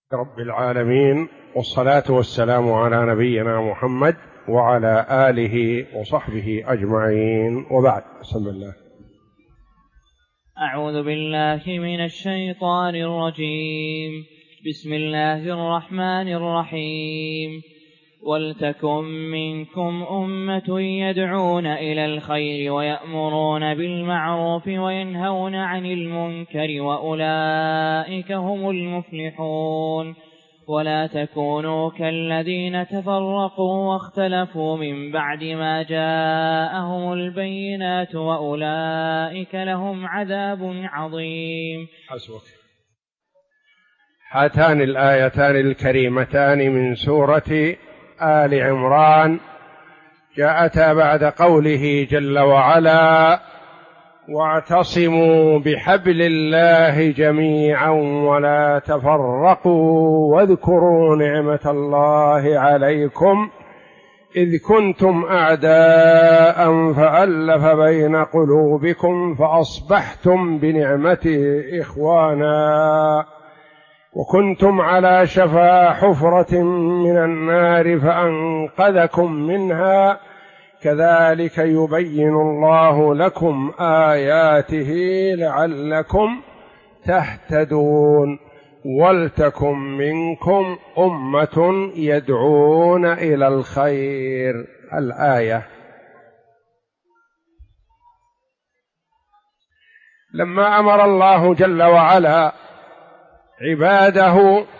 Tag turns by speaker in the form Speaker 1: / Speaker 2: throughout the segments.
Speaker 1: رب العالمين، والصلاة والسلام على نبينا محمد وعلى آله وصحبه أجمعين، وبعد. بسم الله.
Speaker 2: أعوذ بالله من الشيطان الرجيم. بسم الله الرحمن الرحيم. ولتكن منكم أمة يدعون إلى الخير ويأمرون بالمعروف وينهون عن المنكر وأولئك هم المفلحون. ولا تكونوا كالذين تفرقوا واختلفوا من بعد ما جاءهم البينات وأولئك لهم عذاب عظيم.
Speaker 1: حسبك. هاتان الآيتان الكريمتان من سورة آل عمران جاءتا بعد قوله جل وعلا: واعتصموا بحبل الله جميعا ولا تفرقوا واذكروا نعمة الله عليكم إذ كنتم أعداء فألف بين قلوبكم فأصبحتم بنعمته إخوانا وكنتم على شفا حفرة من النار فأنقذكم منها كذلك يبين الله لكم آياته لعلكم تهتدون. ولتكن منكم أمة يدعون إلى الخير. الآية. لما أمر الله جل وعلا عباده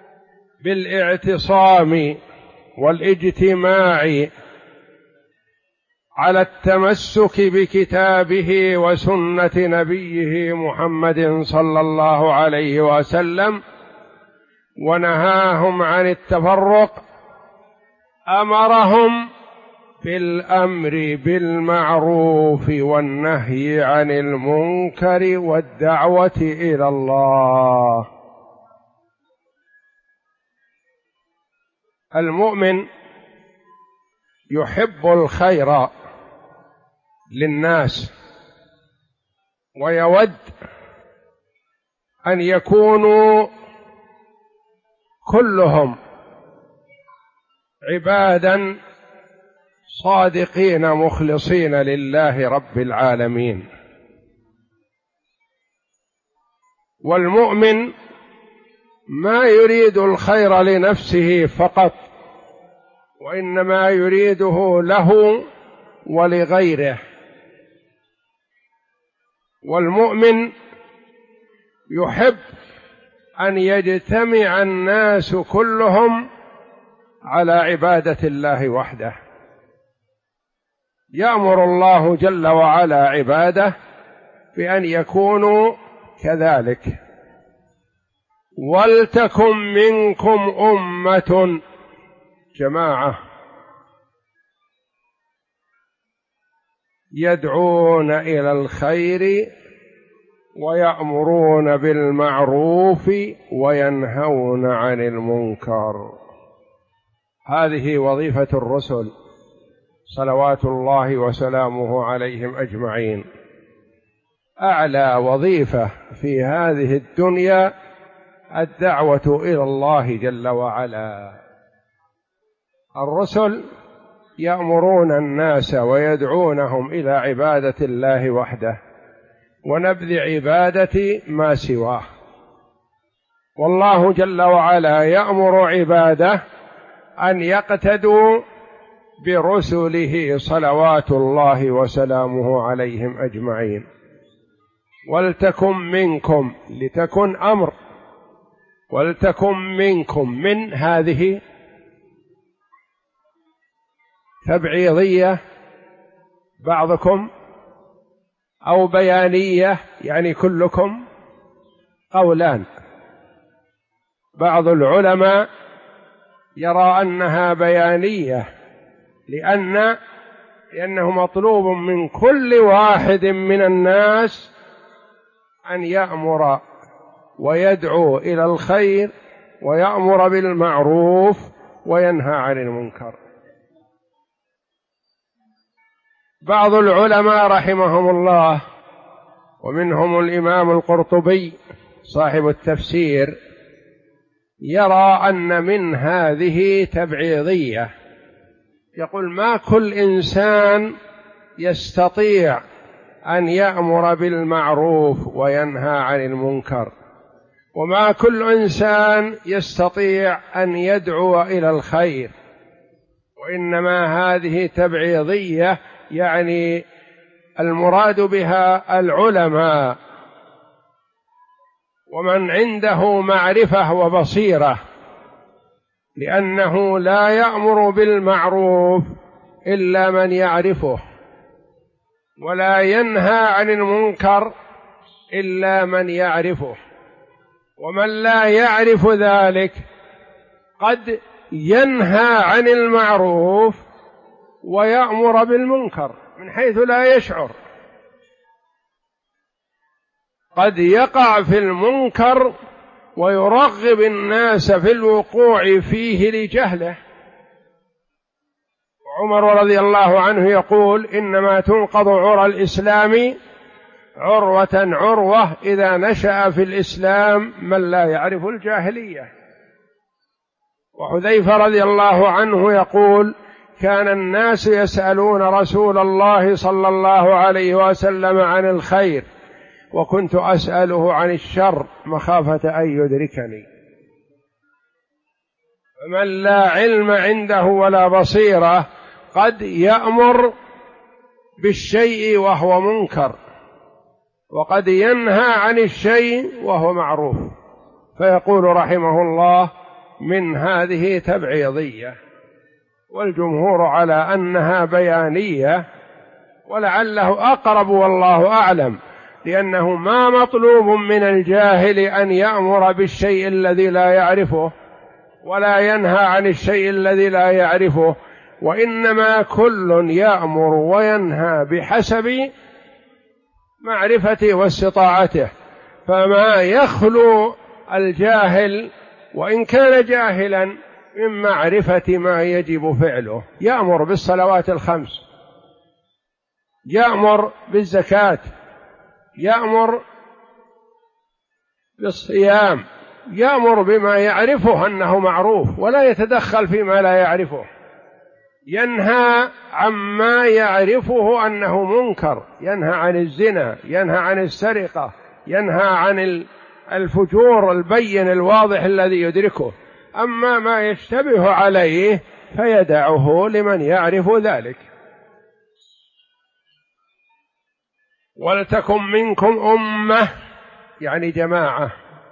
Speaker 1: بالاعتصام والاجتماع على التمسك بكتابه وسنة نبيه محمد صلى الله عليه وسلم ونهاهم عن التفرق، أمرهم بالأمر بالمعروف والنهي عن المنكر والدعوة إلى الله. المؤمن يحب الخير للناس ويود أن يكونوا كلهم عبادا صادقين مخلصين لله رب العالمين. والمؤمن ما يريد الخير لنفسه فقط، وإنما يريده له ولغيره. والمؤمن يحب أن يجتمع الناس كلهم على عبادة الله وحده. يأمر الله جل وعلا عباده بأن يكونوا كذلك. ولتكن منكم أمة، جماعة، يدعون إلى الخير ويأمرون بالمعروف وينهون عن المنكر. هذه وظيفة الرسل صلوات الله وسلامه عليهم أجمعين. أعلى وظيفة في هذه الدنيا الدعوة إلى الله جل وعلا. الرسل يأمرون الناس ويدعونهم إلى عبادة الله وحده ونبذ عبادة ما سواه. والله جل وعلا يأمر عباده أن يقتدوا برسله صلوات الله وسلامه عليهم أجمعين. ولتكن منكم، لتكن أمر، ولتكن منكم، من هذه تبعيضية بعضكم، أو بيانية يعني كلكم، قولان. بعض العلماء يرى أنها بيانية لأنه مطلوب من كل واحد من الناس أن يأمر ويدعو إلى الخير ويأمر بالمعروف وينهى عن المنكر. بعض العلماء رحمهم الله ومنهم الإمام القرطبي صاحب التفسير يرى أن من هذه تبعيضية، يقول ما كل إنسان يستطيع أن يأمر بالمعروف وينهى عن المنكر، وما كل إنسان يستطيع أن يدعو إلى الخير، وإنما هذه تبعيضية، يعني المراد بها العلماء ومن عنده معرفة وبصيرة، لأنه لا يأمر بالمعروف إلا من يعرفه، ولا ينهى عن المنكر إلا من يعرفه، ومن لا يعرف ذلك قد ينهى عن المعروف ويأمر بالمنكر من حيث لا يشعر، قد يقع في المنكر ويرغب الناس في الوقوع فيه لجهله. عمر رضي الله عنه يقول: إنما تنقض عرى الإسلام عروة عروة إذا نشأ في الإسلام من لا يعرف الجاهلية. وحذيفة رضي الله عنه يقول: كان الناس يسألون رسول الله صلى الله عليه وسلم عن الخير، وكنت أسأله عن الشر مخافة أن يدركني. فمن لا علم عنده ولا بصيرة قد يأمر بالشيء وهو منكر، وقد ينهى عن الشيء وهو معروف، فيقول رحمه الله: من هذه تبعيضية، والجمهور على أنها بيانية، ولعله أقرب والله أعلم، لأنه ما مطلوب من الجاهل أن يأمر بالشيء الذي لا يعرفه ولا ينهى عن الشيء الذي لا يعرفه، وإنما كل يأمر وينهى بحسب معرفته واستطاعته. فما يخلو الجاهل وإن كان جاهلا من معرفة ما يجب فعله، يأمر بالصلوات الخمس، يأمر بالزكاة، يأمر بالصيام، يأمر بما يعرفه أنه معروف ولا يتدخل فيما لا يعرفه، ينهى عما يعرفه أنه منكر، ينهى عن الزنا، ينهى عن السرقة، ينهى عن الفجور البين الواضح الذي يدركه. أما ما يشتبه عليه فيدعه لمن يعرف ذلك. ولتكن منكم أمة، يعني جماعة،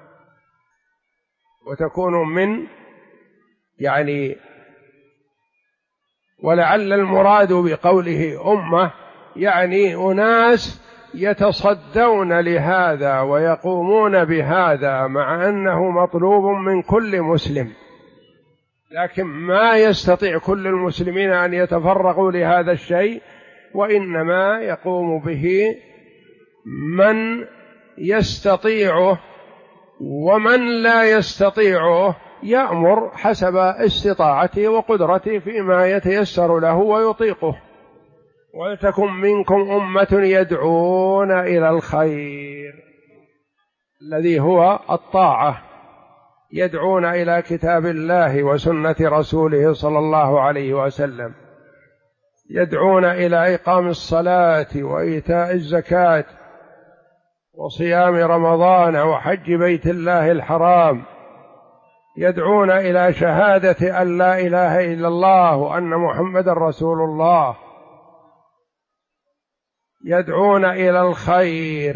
Speaker 1: وتكون من يعني، ولعل المراد بقوله أمة يعني أناس يتصدون لهذا ويقومون بهذا، مع أنه مطلوب من كل مسلم، لكن ما يستطيع كل المسلمين أن يتفرغوا لهذا الشيء، وإنما يقوم به من يستطيعه، ومن لا يستطيعه يأمر حسب استطاعته وقدرته فيما يتيسر له ويطيقه. ولتكن منكم أمة يدعون إلى الخير، الذي هو الطاعة، يدعون إلى كتاب الله وسنة رسوله صلى الله عليه وسلم، يدعون إلى إقام الصلاة وإيتاء الزكاة وصيام رمضان وحج بيت الله الحرام، يدعون إلى شهادة أن لا إله إلا الله وأن محمدا رسول الله، يدعون إلى الخير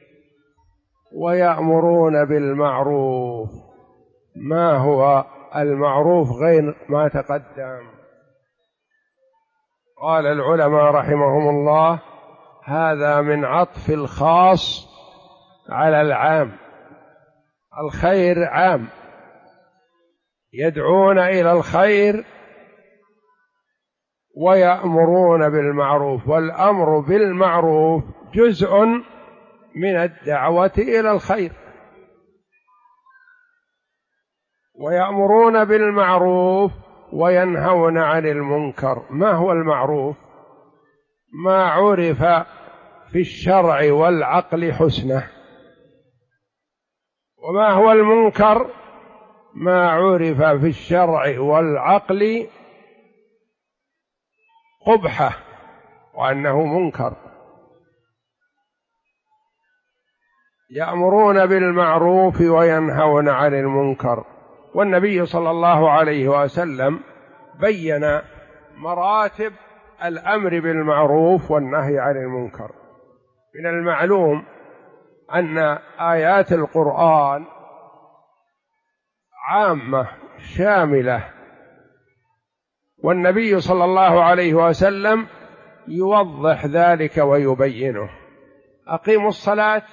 Speaker 1: ويأمرون بالمعروف. ما هو المعروف غير ما تقدم؟ قال العلماء رحمهم الله: هذا من عطف الخاص على العام، الخير عام، يدعون إلى الخير ويأمرون بالمعروف، والأمر بالمعروف جزء من الدعوة إلى الخير. ويأمرون بالمعروف وينهون عن المنكر. ما هو المعروف؟ ما عرف في الشرع والعقل حسنه. وما هو المنكر؟ ما عرف في الشرع والعقل قبحه وأنه منكر. يأمرون بالمعروف وينهون عن المنكر. والنبي صلى الله عليه وسلم بين مراتب الأمر بالمعروف والنهي عن المنكر. من المعلوم أن آيات القرآن عامة شاملة، والنبي صلى الله عليه وسلم يوضح ذلك ويبينه. أقيموا الصلاة،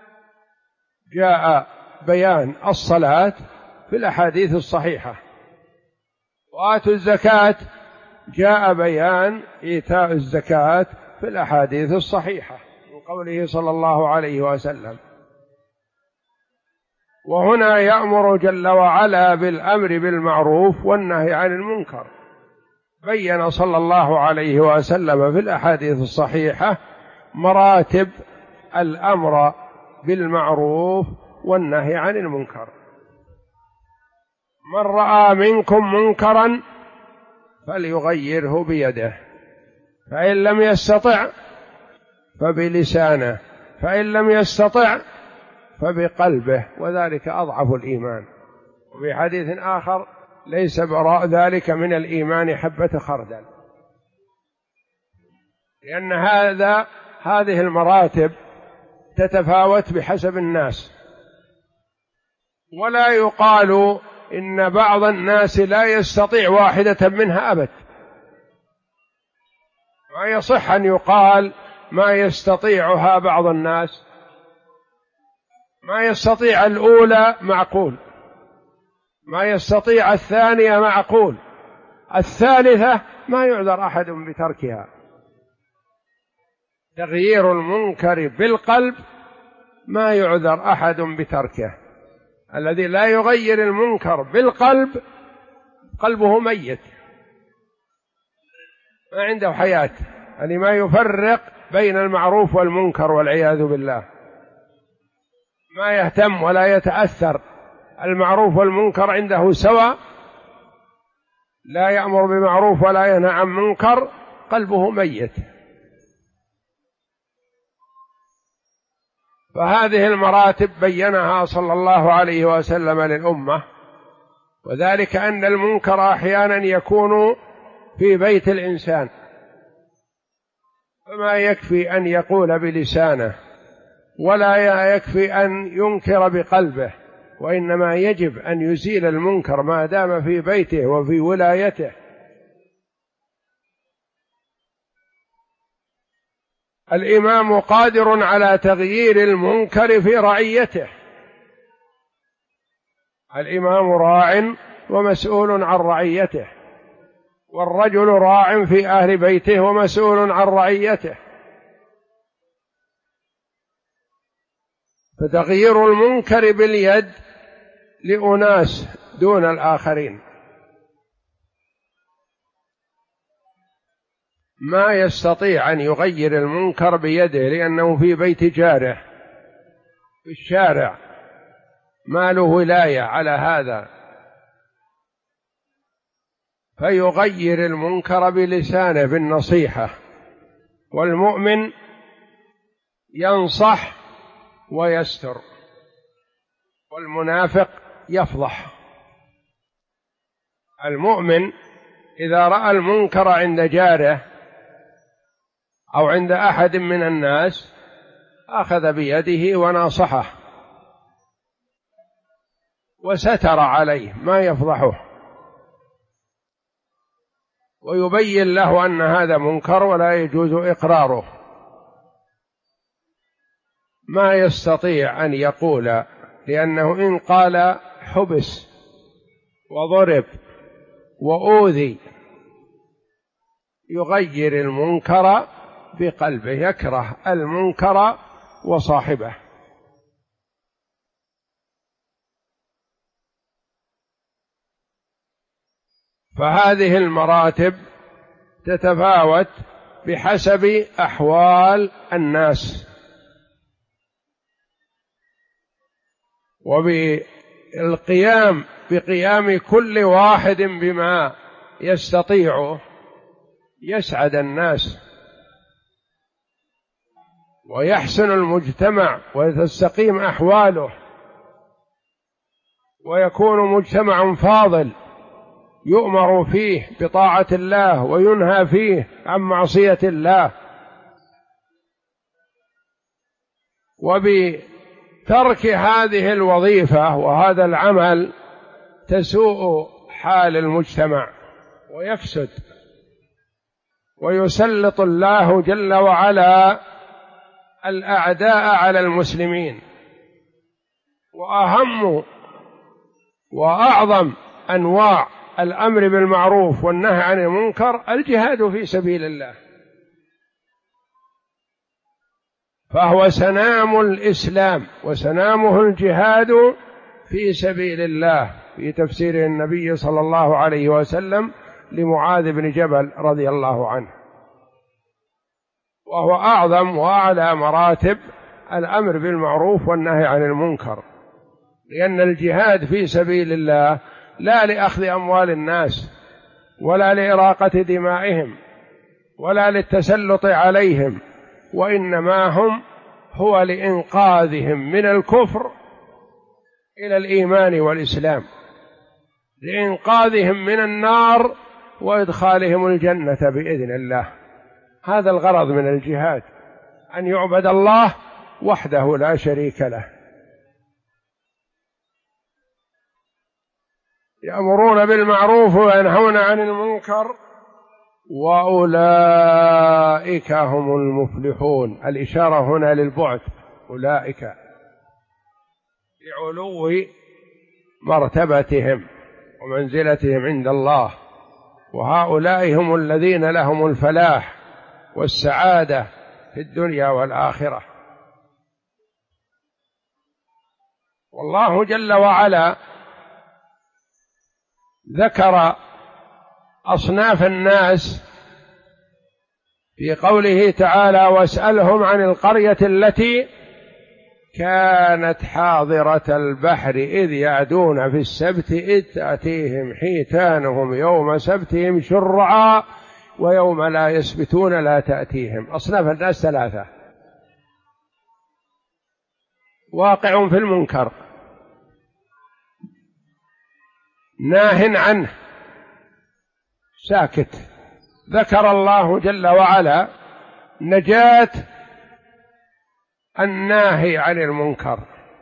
Speaker 1: جاء بيان الصلاة في الأحاديث الصحيحة، وآتوا الزكاة جاء بيان إيتاء الزكاة في الأحاديث الصحيحة من قوله صلى الله عليه وسلم. وهنا يأمر جل وعلا بالأمر بالمعروف والنهي عن المنكر. بين صلى الله عليه وسلم في الأحاديث الصحيحة مراتب الأمر بالمعروف والنهي عن المنكر. من رأى منكم منكرا فليغيره بيده، فإن لم يستطع فبلسانه، فإن لم يستطع فبقلبه، وذلك أضعف الإيمان. وفي حديث آخر: ليس براء ذلك من الإيمان حبة خردل. لأن هذه المراتب تتفاوت بحسب الناس، ولا يقال إن بعض الناس لا يستطيع واحدة منها أبد. ما يصح أن يقال ما يستطيعها بعض الناس. ما يستطيع الأولى معقول، ما يستطيع الثانية معقول، الثالثة ما يعذر أحد بتركها. تغيير المنكر بالقلب ما يعذر أحد بتركه. الذي لا يغير المنكر بالقلب قلبه ميت، ما عنده حياة، يعني ما يفرق بين المعروف والمنكر والعياذ بالله، ما يهتم ولا يتأثر. المعروف والمنكر عنده سواء، لا يأمر بمعروف ولا ينهى عن منكر، قلبه ميت. فهذه المراتب بينها صلى الله عليه وسلم للأمة، وذلك أن المنكر أحيانا يكون في بيت الإنسان، فما يكفي أن يقول بلسانه، ولا يكفي أن ينكر بقلبه، وإنما يجب أن يزيل المنكر ما دام في بيته وفي ولايته. الإمام قادر على تغيير المنكر في رعيته. الإمام راع ومسؤول عن رعيته، والرجل راع في أهل بيته ومسؤول عن رعيته. فتغيير المنكر باليد لأناس دون الآخرين. ما يستطيع أن يغير المنكر بيده لأنه في بيت جاره في الشارع، ما له ولاية على هذا، فيغير المنكر بلسانه بالنصيحة. والمؤمن ينصح ويستر، والمنافق يفضح. المؤمن إذا رأى المنكر عند جاره أو عند أحد من الناس أخذ بيده وناصحه وستر عليه، ما يفضحه، ويبين له أن هذا منكر ولا يجوز إقراره. ما يستطيع أن يقول، لأنه إن قال حبس وضرب وأوذي. يغير المنكر بقلبه، يكره المنكر وصاحبه. فهذه المراتب تتفاوت بحسب أحوال الناس، وبالقيام بقيام كل واحد بما يستطيعه يسعد الناس ويحسن المجتمع وتستقيم أحواله ويكون مجتمع فاضل يؤمر فيه بطاعة الله وينهى فيه عن معصية الله. وبترك هذه الوظيفة وهذا العمل تسوء حال المجتمع ويفسد، ويسلط الله جل وعلا الأعداء على المسلمين. وأهم وأعظم أنواع الأمر بالمعروف والنهي عن المنكر الجهاد في سبيل الله، فهو سنام الإسلام وسنامه الجهاد في سبيل الله، في تفسير النبي صلى الله عليه وسلم لمعاذ بن جبل رضي الله عنه، وهو أعظم وأعلى مراتب الأمر بالمعروف والنهي عن المنكر، لأن الجهاد في سبيل الله لا لأخذ أموال الناس ولا لإراقة دمائهم ولا للتسلط عليهم، وإنما هو لإنقاذهم من الكفر إلى الإيمان والإسلام، لإنقاذهم من النار وإدخالهم الجنة بإذن الله. هذا الغرض من الجهاد، أن يعبد الله وحده لا شريك له. يأمرون بالمعروف وينهون عن المنكر وأولئك هم المفلحون. الإشارة هنا للبعد، أولئك لعلو مرتبتهم ومنزلتهم عند الله، وهؤلاء هم الذين لهم الفلاح والسعادة في الدنيا والآخرة. والله جل وعلا ذكر أصناف الناس في قوله تعالى: واسألهم عن القرية التي كانت حاضرة البحر إذ يعدون في السبت إذ تأتيهم حيتانهم يوم سبتهم شرعا ويوم لا يسبتون لا تأتيهم. أصناف الناس ثلاثة: واقع في المنكر، ناه عنه، ساكت. ذكر الله جل وعلا نجاة الناهي عن المنكر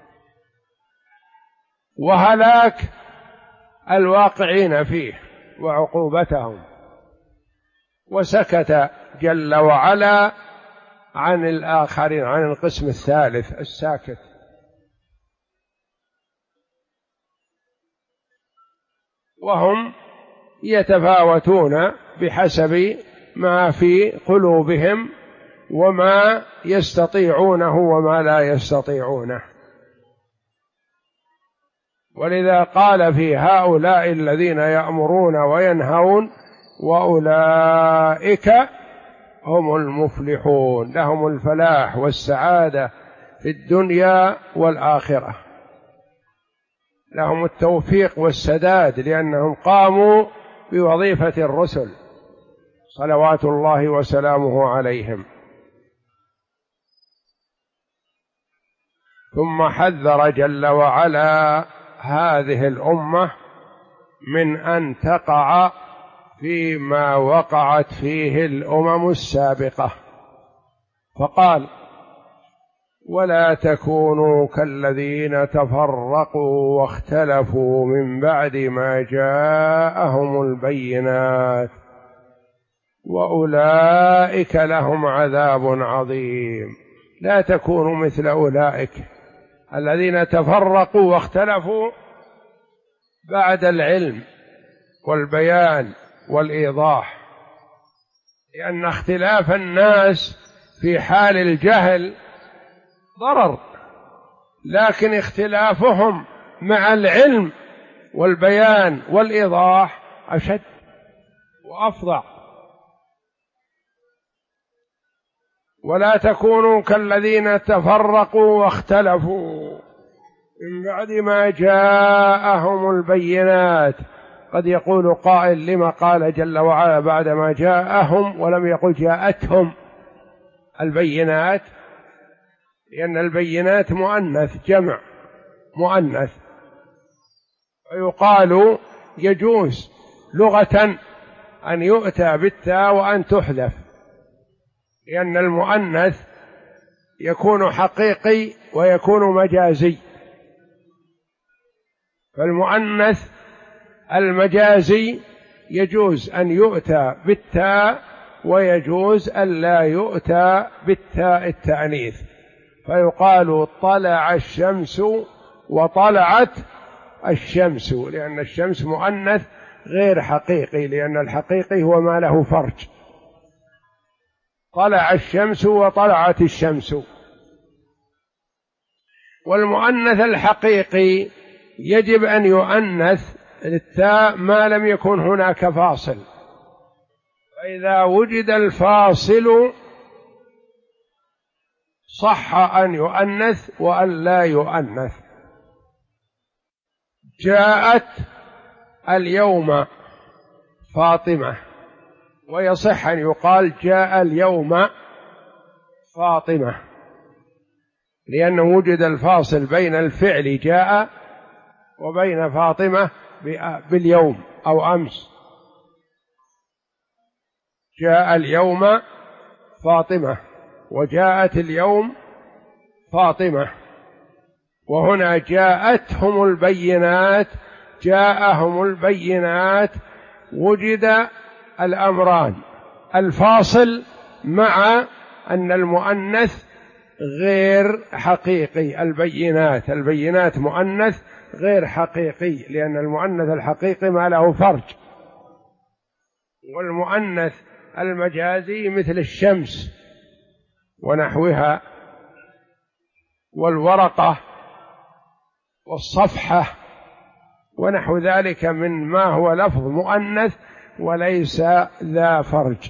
Speaker 1: وهلاك الواقعين فيه وعقوبتهم، وسكت جل وعلا عن الآخرين، عن القسم الثالث الساكت. وهم يتفاوتون بحسب ما في قلوبهم وما يستطيعونه وما لا يستطيعونه. ولذا قال في هؤلاء الذين يأمرون وينهون: وأولئك هم المفلحون، لهم الفلاح والسعادة في الدنيا والآخرة، لهم التوفيق والسداد لأنهم قاموا بوظيفة الرسل صلوات الله وسلامه عليهم. ثم حذر جل وعلا هذه الأمة من أن تقع فيما وقعت فيه الأمم السابقة، فقال: ولا تكونوا كالذين تفرقوا واختلفوا من بعد ما جاءهم البينات وأولئك لهم عذاب عظيم. لا تكونوا مثل أولئك الذين تفرقوا واختلفوا بعد العلم والبيان والإيضاح، لأن اختلاف الناس في حال الجهل ضرر، لكن اختلافهم مع العلم والبيان والإيضاح أشد وأفظع. ولا تكونوا كالذين تفرقوا واختلفوا، من بعد ما جاءهم البينات. قد يقول قائل: لما قال جل وعلا بعد ما جاءهم ولم يقل جاءتهم البينات؟ لأن البينات مؤنث، جمع مؤنث، ويقال يجوز لغة أن يؤتى بالتاء وأن تحذف، لأن المؤنث يكون حقيقي ويكون مجازي. فالمؤنث المجازي يجوز أن يؤتى بالتاء ويجوز أن لا يؤتى بالتاء التأنيث، فيقال طلع الشمس وطلعت الشمس، لأن الشمس مؤنث غير حقيقي، لأن الحقيقي هو ما له فرج. طلع الشمس وطلعت الشمس. والمؤنث الحقيقي يجب أن يؤنث التاء ما لم يكن هناك فاصل، فإذا وجد الفاصل صح أن يؤنث وأن لا يؤنث. جاءت اليوم فاطمة، ويصح أن يقال جاء اليوم فاطمة، لأنه وجد الفاصل بين الفعل جاء وبين فاطمة باليوم أو أمس. جاء اليوم فاطمة وجاءت اليوم فاطمة. وهنا جاءتهم البينات، جاءهم البينات، وجد الأمران: الفاصل مع أن المؤنث غير حقيقي. البينات مؤنث غير حقيقي، لأن المؤنث الحقيقي ما له فرج، والمؤنث المجازي مثل الشمس ونحوها، والورقة والصفحة ونحو ذلك من ما هو لفظ مؤنث وليس ذا فرج.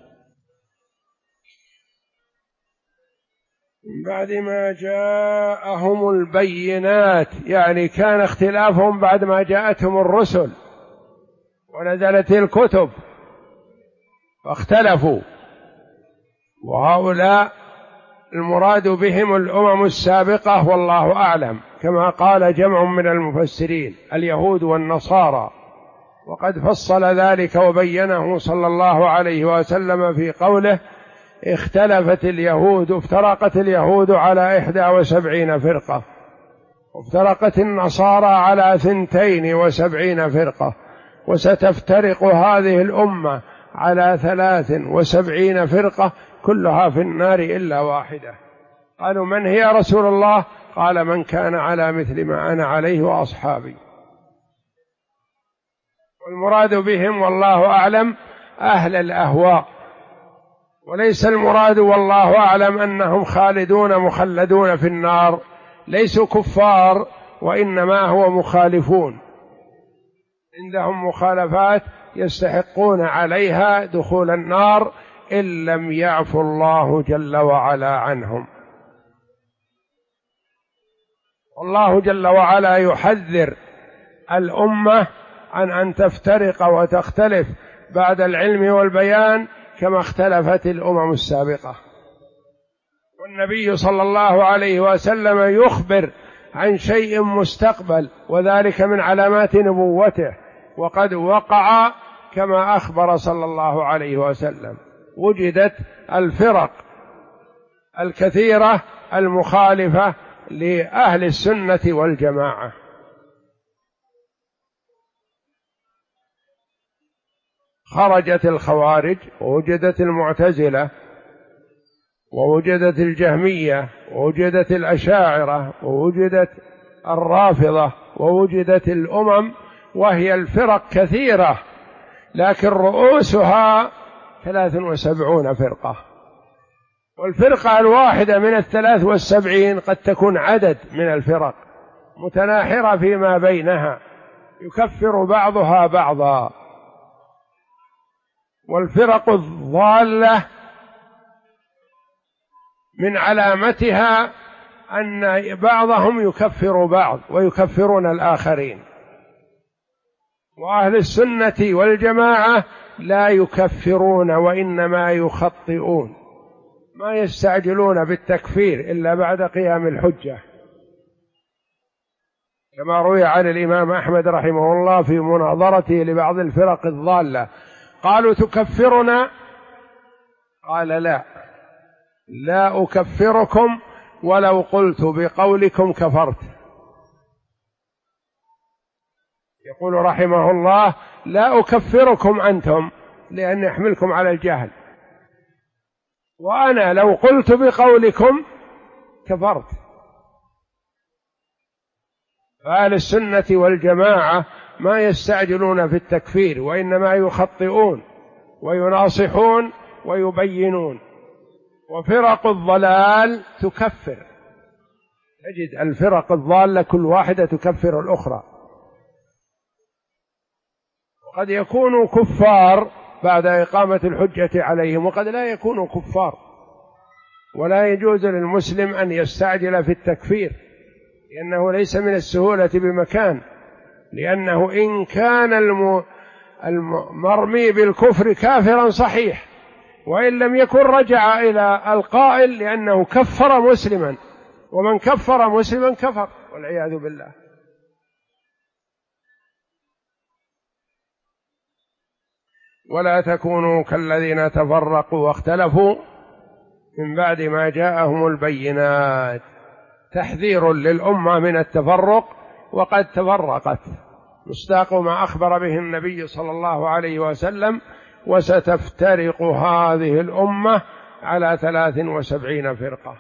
Speaker 1: بعد ما جاءهم البينات، يعني كان اختلافهم بعد ما جاءتهم الرسل ونزلت الكتب فاختلفوا، وهؤلاء المراد بهم الأمم السابقة والله أعلم، كما قال جمع من المفسرين اليهود والنصارى، وقد فصل ذلك وبينه صلى الله عليه وسلم في قوله: اختلفت اليهود، افترقت اليهود على 71 فرقة، وافترقت النصارى على 72 فرقة، وستفترق هذه الأمة على 73 فرقة كلها في النار إلا واحدة. قالوا: من هي يا رسول الله؟ قال: من كان على مثل ما أنا عليه وأصحابي. والمراد بهم والله أعلم أهل الأهواء، وليس المراد والله أعلم أنهم خالدون مخلدون في النار، ليسوا كفار، وإنما هو مخالفون، عندهم مخالفات يستحقون عليها دخول النار إن لم يعفو الله جل وعلا عنهم. والله جل وعلا يحذر الأمة عن أن تفترق وتختلف بعد العلم والبيان كما اختلفت الأمم السابقة. والنبي صلى الله عليه وسلم يخبر عن شيء مستقبل، وذلك من علامات نبوته، وقد وقع كما أخبر صلى الله عليه وسلم. وجدت الفرق الكثيرة المخالفة لأهل السنة والجماعة. خرجت الخوارج، ووجدت المعتزلة، ووجدت الجهمية، ووجدت الأشاعرة، ووجدت الرافضة، ووجدت الأمم، وهي الفرق كثيرة، لكن رؤوسها 73 فرقة. والفرقة الواحدة من 73 قد تكون عدد من الفرق متناحرة فيما بينها يكفر بعضها بعضا. والفرق الضالة من علامتها أن بعضهم يكفر بعض ويكفرون الآخرين، وأهل السنة والجماعة لا يكفرون وإنما يخطئون، ما يستعجلون بالتكفير إلا بعد قيام الحجة، كما روي عن الإمام أحمد رحمه الله في مناظرته لبعض الفرق الضالة، قالوا تكفرنا؟ قال لا أكفركم ولو قلت بقولكم كفرت. يقول رحمه الله لا أكفركم أنتم لأن يحملكم على الجهل، وأنا لو قلت بقولكم كفرت. فأهل السنة والجماعة ما يستعجلون في التكفير وإنما يخطئون ويناصحون ويبينون، وفرق الضلال تكفر، تجد الفرق الضالة كل واحدة تكفر الأخرى، وقد يكونوا كفار بعد إقامة الحجة عليهم وقد لا يكونوا كفار، ولا يجوز للمسلم أن يستعجل في التكفير لأنه ليس من السهولة بمكان، لأنه إن كان المرمي بالكفر كافرا صحيح، وإن لم يكن رجع إلى القائل لأنه كفر مسلما، ومن كفر مسلما كفر والعياذ بالله. ولا تكونوا كالذين تفرقوا واختلفوا من بعد ما جاءهم البينات، تحذير للأمة من التفرق وقد تفرقت، مصداق ما أخبر به النبي صلى الله عليه وسلم: وستفترق هذه الأمة على 73 فرقة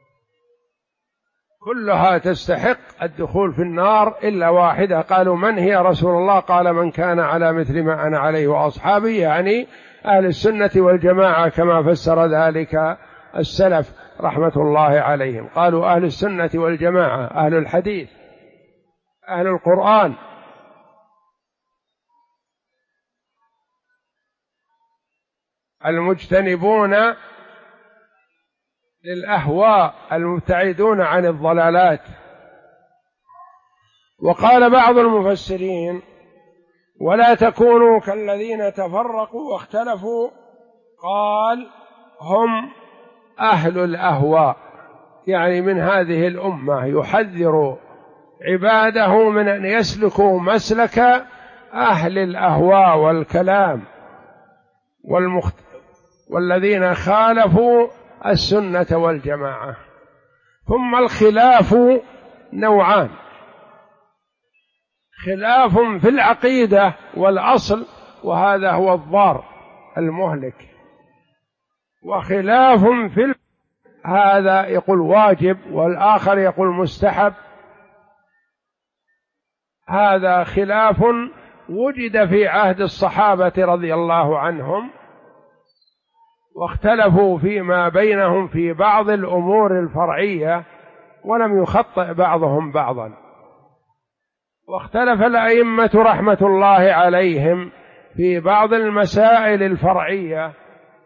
Speaker 1: كلها تستحق الدخول في النار إلا واحدة. قالوا من هي رسول الله؟ قال من كان على مثل ما أنا عليه وأصحابي، يعني أهل السنة والجماعة كما فسر ذلك السلف رحمة الله عليهم. قالوا أهل السنة والجماعة، أهل الحديث، أهل القرآن. المجتنبون للأهواء، المبتعدون عن الضلالات. وقال بعض المفسرين: ولا تكونوا كالذين تفرقوا واختلفوا، قال هم أهل الأهواء، يعني من هذه الأمة، يحذر عباده من أن يسلكوا مسلك أهل الأهواء والكلام والذين خالفوا السنة والجماعة. ثم الخلاف نوعان: خلاف في العقيدة والأصل، وهذا هو الضار المهلك، وخلاف في هذا يقول واجب والآخر يقول مستحب. هذا خلاف وجد في عهد الصحابة رضي الله عنهم، واختلفوا فيما بينهم في بعض الأمور الفرعية ولم يخطئ بعضهم بعضا. واختلف الأئمة رحمة الله عليهم في بعض المسائل الفرعية،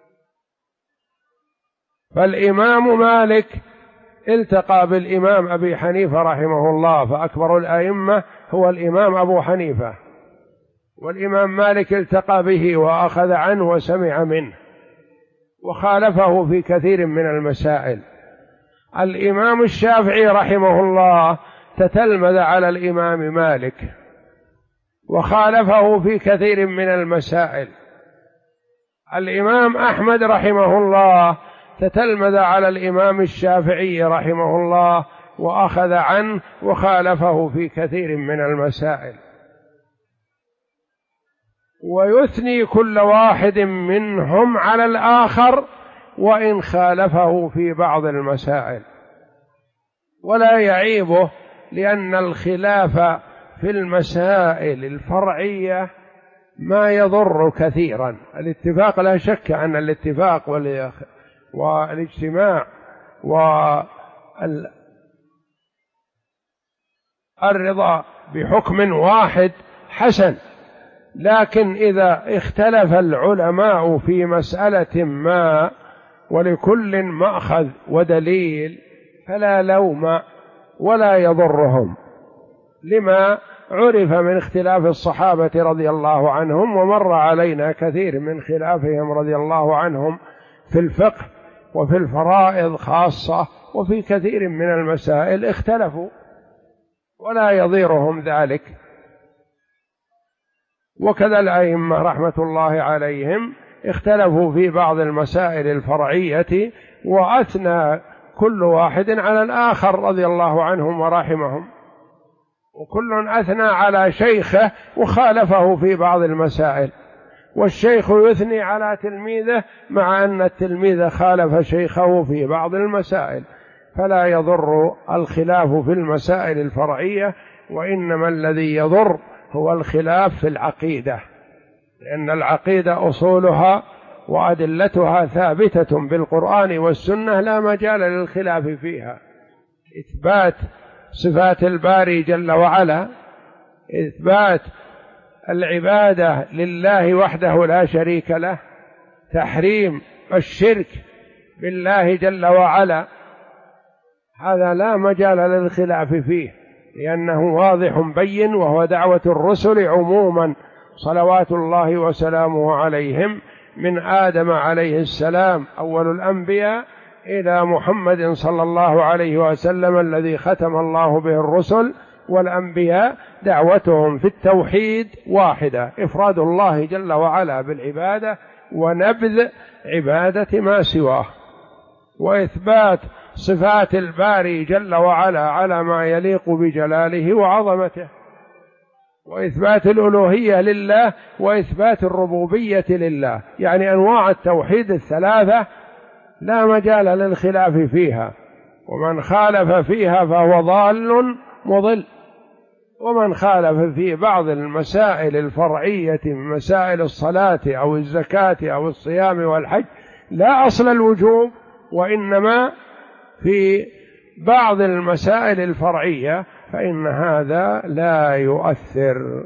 Speaker 1: فالإمام مالك التقى بالإمام أبي حنيفة رحمه الله، فأكبر الأئمة هو الإمام أبو حنيفة، والإمام مالك التقى به وأخذ عنه وسمع منه، وخالفه في كثير من المسائل. الإمام الشافعي رحمه الله تتلمذ على الإمام مالك وخالفه في كثير من المسائل. الإمام أحمد رحمه الله تتلمذ على الإمام الشافعي رحمه الله وأخذ عنه وخالفه في كثير من المسائل، ويثني كل واحد منهم على الآخر وإن خالفه في بعض المسائل، ولا يعيبه، لأن الخلاف في المسائل الفرعية ما يضر كثيرا. الاتفاق لا شك أن الاتفاق والاجتماع والرضا بحكم واحد حسن، لكن إذا اختلف العلماء في مسألة ما ولكل مأخذ ودليل، فلا لوم ولا يضرهم، لما عرف من اختلاف الصحابة رضي الله عنهم، ومر علينا كثير من خلافهم رضي الله عنهم في الفقه وفي الفرائض خاصة، وفي كثير من المسائل اختلفوا ولا يضيرهم ذلك. وكذا الأئمة رحمة الله عليهم اختلفوا في بعض المسائل الفرعية، وأثنى كل واحد على الآخر رضي الله عنهم ورحمهم، وكل أثنى على شيخه وخالفه في بعض المسائل، والشيخ يثني على تلميذه مع أن التلميذ خالف شيخه في بعض المسائل، فلا يضر الخلاف في المسائل الفرعية، وإنما الذي يضر هو الخلاف في العقيدة، لأن العقيدة أصولها وأدلتها ثابتة بالقرآن والسنة لا مجال للخلاف فيها. إثبات صفات الباري جل وعلا، إثبات العبادة لله وحده لا شريك له، تحريم الشرك بالله جل وعلا، هذا لا مجال للخلاف فيه، لأنه واضح بين، وهو دعوة الرسل عموما صلوات الله وسلامه عليهم، من آدم عليه السلام أول الأنبياء إلى محمد صلى الله عليه وسلم الذي ختم الله به الرسل والأنبياء، دعوتهم في التوحيد واحدة: إفراد الله جل وعلا بالعبادة، ونبذ عبادة ما سواه، وإثبات صفات الباري جل وعلا على ما يليق بجلاله وعظمته، وإثبات الألوهية لله، وإثبات الربوبية لله، يعني أنواع التوحيد الثلاثة لا مجال للخلاف فيها، ومن خالف فيها فهو ضال مضل. ومن خالف في بعض المسائل الفرعية من مسائل الصلاة أو الزكاة أو الصيام والحج لا أصل الوجوب، وإنما في بعض المسائل الفرعية، فإن هذا لا يؤثر.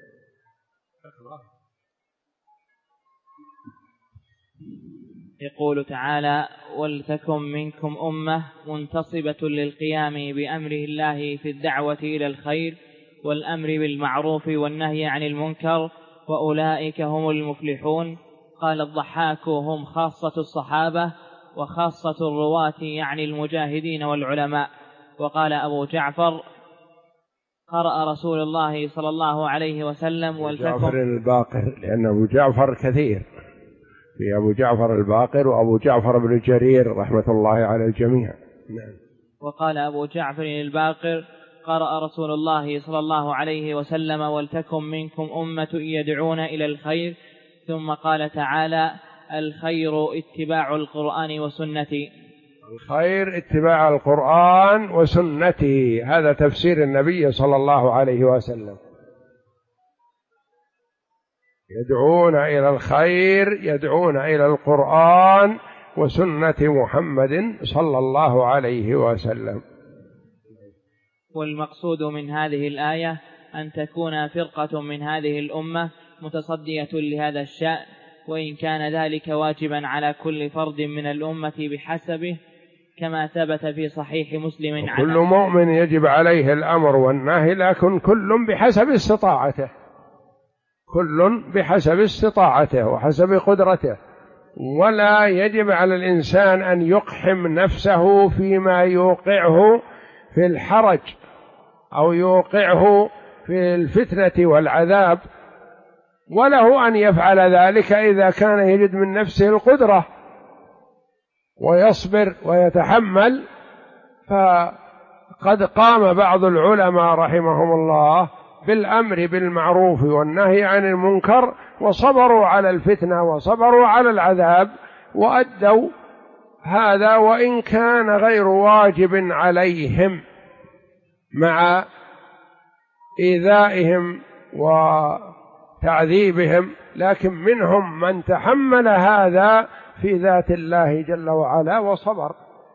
Speaker 2: يقول تعالى: ولتكن منكم أمة منتصبة للقيام بأمر الله في الدعوة إلى الخير والأمر بالمعروف والنهي عن المنكر، وأولئك هم المفلحون. قال الضحاك: هم خاصة الصحابة وخاصة الرواة، يعني المجاهدين والعلماء. وقال أبو جعفر: قرأ رسول الله صلى الله عليه وسلم ولتكن.
Speaker 1: جعفر الباقر، لأن أبو جعفر كثير، في أبو جعفر الباقر وأبو جعفر بن جرير رحمة الله على الجميع. نعم.
Speaker 2: وقال أبو جعفر الباقر: قرأ رسول الله صلى الله عليه وسلم ولتكن منكم أمة يدعون إلى الخير. ثم قال تعالى: الخير اتباع القرآن وسنتي.
Speaker 1: الخير اتباع القرآن وسنتي، هذا تفسير النبي صلى الله عليه وسلم. يدعون إلى الخير، يدعون إلى القرآن وسنة محمد صلى الله عليه وسلم.
Speaker 2: والمقصود من هذه الآية أن تكون فرقة من هذه الأمة متصدية لهذا الشأن، وإن كان ذلك واجبا على كل فرد من الأمة بحسبه، كما ثبت في صحيح مسلم.
Speaker 1: كل مؤمن يجب عليه الأمر والنهي، لكن كل بحسب استطاعته، كل بحسب استطاعته وحسب قدرته، ولا يجب على الإنسان أن يقحم نفسه فيما يوقعه في الحرج أو يوقعه في الفتنة والعذاب، وله أن يفعل ذلك إذا كان يجد من نفسه القدرة ويصبر ويتحمل. فقد قام بعض العلماء رحمهم الله بالأمر بالمعروف والنهي عن المنكر، وصبروا على الفتنة وصبروا على العذاب، وأدوا هذا وإن كان غير واجب عليهم، مع إيذائهم وتعذيبهم، لكن منهم من تحمل هذا في ذات الله جل وعلا وصبر،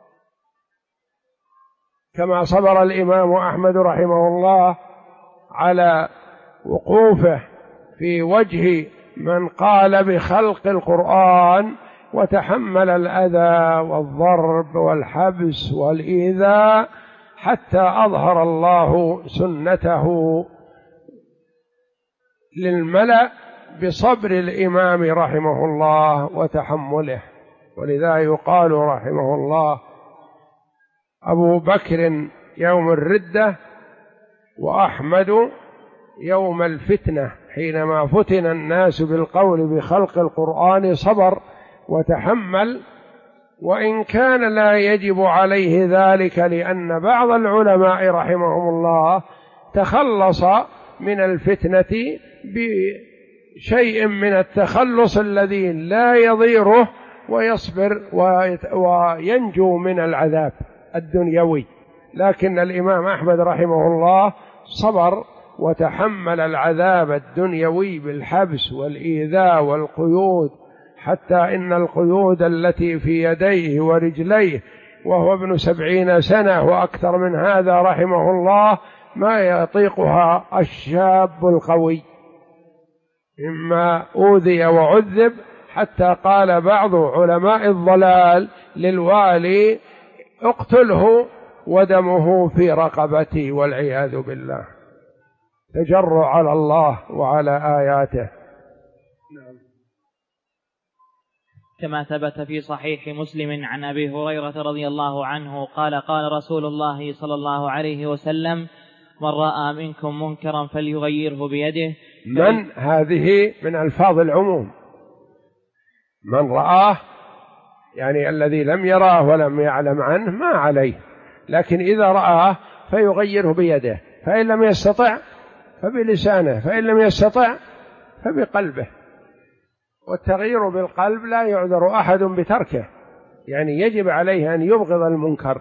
Speaker 1: كما صبر الإمام أحمد رحمه الله على وقوفه في وجه من قال بخلق القرآن وتحمل الأذى والضرب والحبس والإيذاء حتى أظهر الله سنته للملأ بصبر الإمام رحمه الله وتحمله. ولذا يقال رحمه الله أبو بكر يوم الردة وأحمد يوم الفتنة، حينما فتن الناس بالقول بخلق القرآن صبر وتحمل، وإن كان لا يجب عليه ذلك، لأن بعض العلماء رحمهم الله تخلص من الفتنة بشيء من التخلص الذي لا يضيره ويصبر وينجو من العذاب الدنيوي. لكن الإمام أحمد رحمه الله صبر وتحمل العذاب الدنيوي بالحبس والإيذاء والقيود، حتى إن القيود التي في يديه ورجليه وهو ابن 70 سنة وأكثر من هذا رحمه الله ما يطيقها الشاب القوي، مما أوذي وعذب، حتى قال بعض علماء الضلال للوالي اقتله ودمه في رقبتي، والعياذ بالله، تجرع على الله وعلى آياته.
Speaker 2: كما ثبت في صحيح مسلم عن أبي هريرة رضي الله عنه قال قال رسول الله صلى الله عليه وسلم: من رأى منكم منكرا فليغيره بيده.
Speaker 1: من هذه من ألفاظ العموم، من رآه يعني الذي لم يراه ولم يعلم عنه ما عليه، لكن إذا رآه فيغيره بيده، فإن لم يستطع فبلسانه، فإن لم يستطع فبقلبه. والتغيير بالقلب لا يعذر أحد بتركه، يعني يجب عليه أن يبغض المنكر.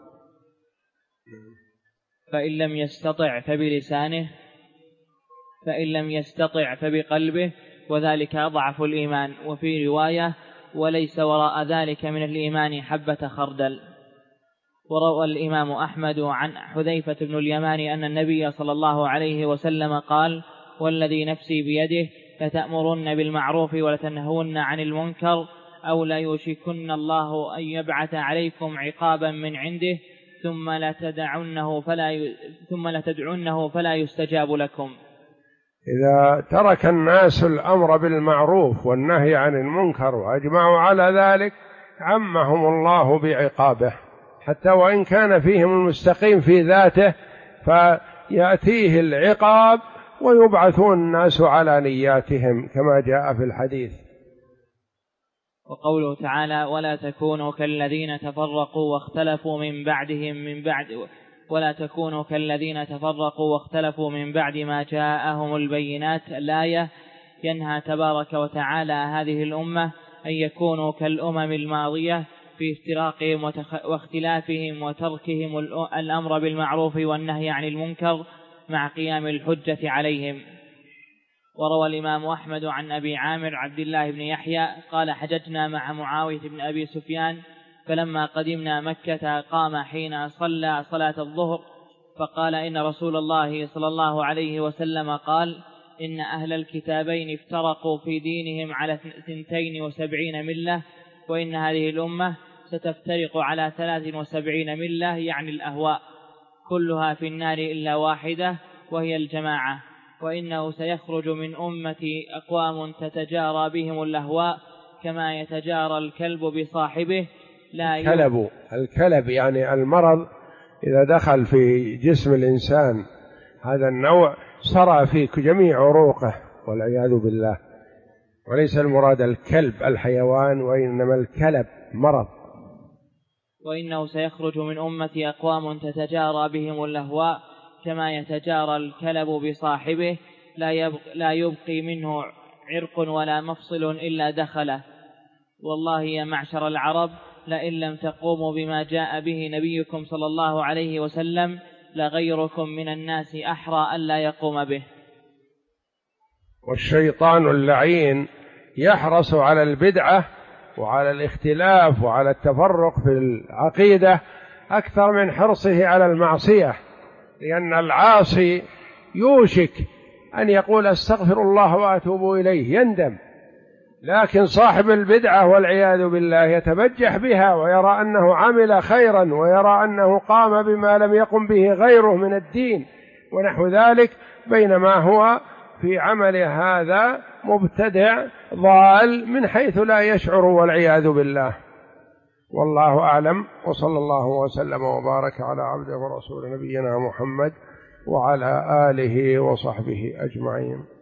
Speaker 2: فإن لم يستطع فبلسانه، فإن لم يستطع فبقلبه، وذلك أضعف الإيمان. وفي رواية: وليس وراء ذلك من الإيمان حبة خردل. وروى الإمام أحمد عن حذيفة بن اليمان أن النبي صلى الله عليه وسلم قال: والذي نفسي بيده لتأمرن بالمعروف ولتنهون عن المنكر، أو لا يوشكن الله أن يبعث عليكم عقابا من عنده ثم لتدعنه فلا يستجاب لكم.
Speaker 1: إذا ترك الناس الأمر بالمعروف والنهي عن المنكر وأجمعوا على ذلك عمهم الله بعقابه، حتى وإن كان فيهم المستقيم في ذاته فيأتيه العقاب ويبعثون الناس على نياتهم كما جاء في الحديث.
Speaker 2: وقوله تعالى: ولا تكونوا كالذين تفرقوا واختلفوا من بعد ما جاءهم البينات. الآية ينهى تبارك وتعالى هذه الأمة أن يكونوا كالأمم الماضية في افتراقهم واختلافهم وتركهم الأمر بالمعروف والنهي عن المنكر مع قيام الحجة عليهم. وروى الإمام أحمد عن أبي عامر عبد الله بن يحيى قال: حججنا مع معاوية بن أبي سفيان، فلما قدمنا مكة قام حين صلى صلاة الظهر فقال: إن رسول الله صلى الله عليه وسلم قال: إن أهل الكتابين افترقوا في دينهم على 72 ملة، وإن هذه الأمة ستفترق على 73 ملة، يعني الأهواء، كلها في النار إلا واحدة وهي الجماعة. وإنه سيخرج من أمتي أقوام تتجارى بهم الأهواء كما يتجارى الكلب بصاحبه. الكلب
Speaker 1: يعني المرض إذا دخل في جسم الإنسان هذا النوع سرى في جميع عروقه والعياذ بالله، وليس المراد الكلب الحيوان، وإنما الكلب مرض.
Speaker 2: وإنه سيخرج من أمتي أقوام تتجارى بهم الأهواء كما يتجارى الكلب بصاحبه، لا يبقي منه عرق ولا مفصل إلا دخله. والله يا معشر العرب، لئن لم تقوموا بما جاء به نبيكم صلى الله عليه وسلم لغيركم من الناس أحرى ألا يقوم به.
Speaker 1: والشيطان اللعين يحرص على البدعة وعلى الاختلاف وعلى التفرق في العقيدة أكثر من حرصه على المعصية، لأن العاصي يوشك أن يقول استغفر الله وأتوب إليه، يندم، لكن صاحب البدعة والعياذ بالله يتبجح بها ويرى أنه عمل خيرا ويرى أنه قام بما لم يقم به غيره من الدين ونحو ذلك، بينما هو في عمل هذا مبتدع ضال من حيث لا يشعر والعياذ بالله. والله أعلم، وصلى الله وسلم وبارك على عبده ورسول نبينا محمد وعلى آله وصحبه أجمعين.